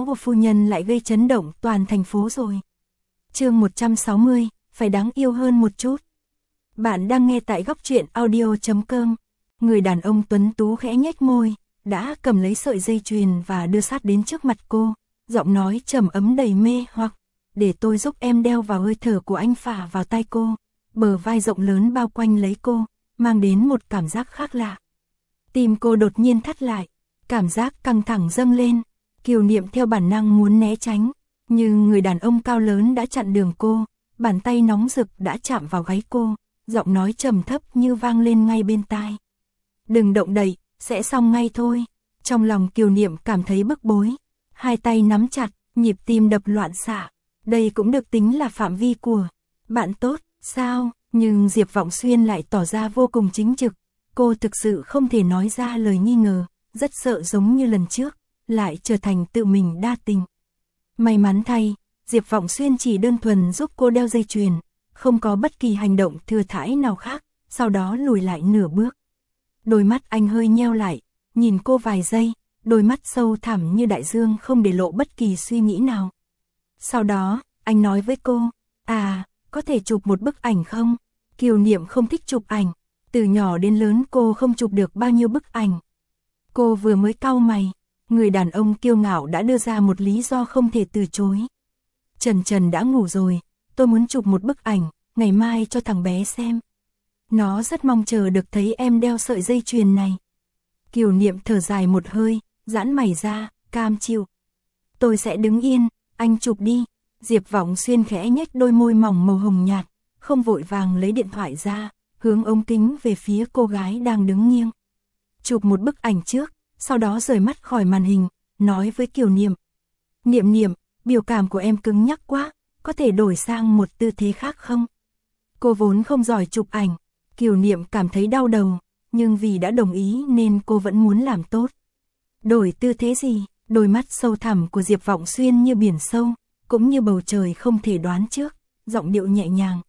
của phu nhân lại gây chấn động toàn thành phố rồi. Chương 160, phải đáng yêu hơn một chút. Bạn đang nghe tại góc truyện audio.com. Người đàn ông tuấn tú khẽ nhếch môi, đã cầm lấy sợi dây chuyền và đưa sát đến trước mặt cô, giọng nói trầm ấm đầy mê hoặc. Để tôi giúp em đeo vào. Hơi thở của anh phả vào tai cô, bờ vai rộng lớn bao quanh lấy cô, mang đến một cảm giác khác lạ. Tim cô đột nhiên thắt lại, cảm giác căng thẳng dâng lên. Kiều Niệm theo bản năng muốn né tránh, nhưng người đàn ông cao lớn đã chặn đường cô, bàn tay nóng rực đã chạm vào gáy cô, giọng nói trầm thấp như vang lên ngay bên tai. Đừng động đậy, sẽ xong ngay thôi. Trong lòng Kiều Niệm cảm thấy bức bối, hai tay nắm chặt, nhịp tim đập loạn xạ. Đây cũng được tính là phạm vi của bạn tốt, sao? Nhưng Diệp Vọng Xuyên lại tỏ ra vô cùng chính trực. Cô thực sự không thể nói ra lời nghi ngờ, rất sợ giống như lần trước, lại trở thành tự mình đa tình. May mắn thay, Diệp Vọng Xuyên chỉ đơn thuần giúp cô đeo dây chuyền, không có bất kỳ hành động thừa thãi nào khác, sau đó lùi lại nửa bước. Đôi mắt anh hơi nheo lại, nhìn cô vài giây, đôi mắt sâu thẳm như đại dương không để lộ bất kỳ suy nghĩ nào. Sau đó, anh nói với cô, có thể chụp một bức ảnh không? Kiều Niệm không thích chụp ảnh, từ nhỏ đến lớn cô không chụp được bao nhiêu bức ảnh. Cô vừa mới cau mày, người đàn ông kiêu ngạo đã đưa ra một lý do không thể từ chối. Trần đã ngủ rồi, tôi muốn chụp một bức ảnh, ngày mai cho thằng bé xem. Nó rất mong chờ được thấy em đeo sợi dây chuyền này. Kiều Niệm thở dài một hơi, giãn mày ra, cam chịu. Tôi sẽ đứng yên, anh chụp đi. Diệp Vọng Xuyên khẽ nhếch đôi môi mỏng màu hồng nhạt, không vội vàng lấy điện thoại ra, hướng ống kính về phía cô gái đang đứng nghiêng. Chụp một bức ảnh trước, sau đó rời mắt khỏi màn hình, nói với Kiều Niệm. Niệm, biểu cảm của em cứng nhắc quá, có thể đổi sang một tư thế khác không? Cô vốn không giỏi chụp ảnh, Kiều Niệm cảm thấy đau đầu, nhưng vì đã đồng ý nên cô vẫn muốn làm tốt. Đổi tư thế gì? Đôi mắt sâu thẳm của Diệp Vọng Xuyên như biển sâu, cũng như bầu trời không thể đoán trước, giọng điệu nhẹ nhàng.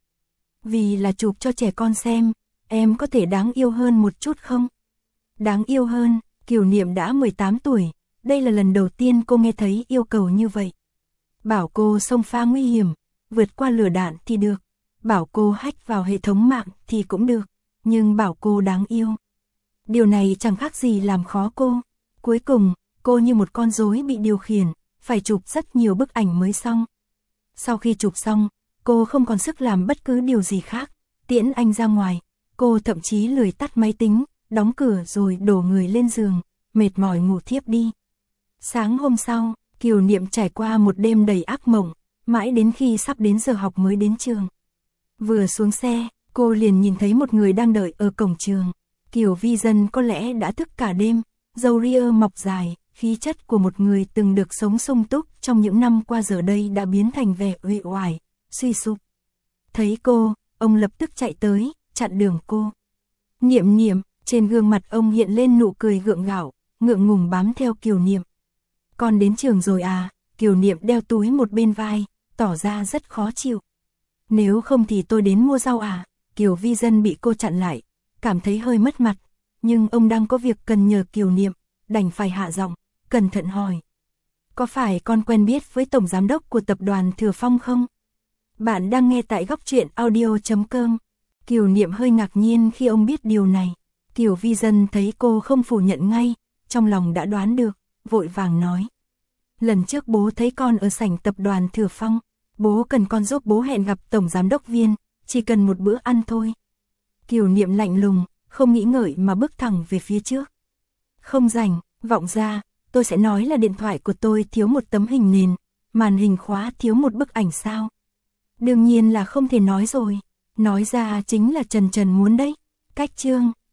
Vì là chụp cho trẻ con xem, em có thể đáng yêu hơn một chút không? Đáng yêu hơn? Kiều Niệm đã 18 tuổi, đây là lần đầu tiên cô nghe thấy yêu cầu như vậy. Bảo cô xông pha nguy hiểm, vượt qua lửa đạn thì được, bảo cô hack vào hệ thống mạng thì cũng được, nhưng bảo cô đáng yêu. Điều này chẳng khác gì làm khó cô. Cuối cùng, cô như một con rối bị điều khiển, phải chụp rất nhiều bức ảnh mới xong. Sau khi chụp xong, cô không còn sức làm bất cứ điều gì khác, tiễn anh ra ngoài, cô thậm chí lười tắt máy tính, đóng cửa rồi đổ người lên giường, mệt mỏi ngủ thiếp đi. Sáng hôm sau, Kiều Niệm trải qua một đêm đầy ác mộng, mãi đến khi sắp đến giờ học mới đến trường. Vừa xuống xe, cô liền nhìn thấy một người đang đợi ở cổng trường. Kiều Vi Dân có lẽ đã thức cả đêm, râu ria mọc dài, khí chất của một người từng được sống sung túc trong những năm qua giờ đây đã biến thành vẻ uể oải, suy sụp. Thấy cô, ông lập tức chạy tới, chặn đường cô. Niệm, trên gương mặt ông hiện lên nụ cười gượng gạo, ngượng ngùng bám theo Kiều Niệm. Con đến trường rồi à? Kiều Niệm đeo túi một bên vai, tỏ ra rất khó chịu. Nếu không thì tôi đến mua rau à? Kiều Vi Dân bị cô chặn lại, cảm thấy hơi mất mặt, nhưng ông đang có việc cần nhờ Kiều Niệm, đành phải hạ giọng, cẩn thận hỏi. Có phải con quen biết với tổng giám đốc của tập đoàn Thừa Phong không? Bạn đang nghe tại góc truyện audio.com. Kiều Niệm hơi ngạc nhiên khi ông biết điều này. Kiều Vi Dân thấy cô không phủ nhận ngay, trong lòng đã đoán được, vội vàng nói. Lần trước bố thấy con ở sảnh tập đoàn Thừa Phong, bố cần con giúp bố hẹn gặp tổng giám đốc Viên, chỉ cần một bữa ăn thôi. Kiều Niệm lạnh lùng, không nghĩ ngợi mà bước thẳng về phía trước. Không rảnh, Vọng ra, tôi sẽ nói là điện thoại của tôi thiếu một tấm hình nền, màn hình khóa thiếu một bức ảnh sao? Đương nhiên là không thể nói rồi, nói ra chính là Trần muốn đấy. Cách chương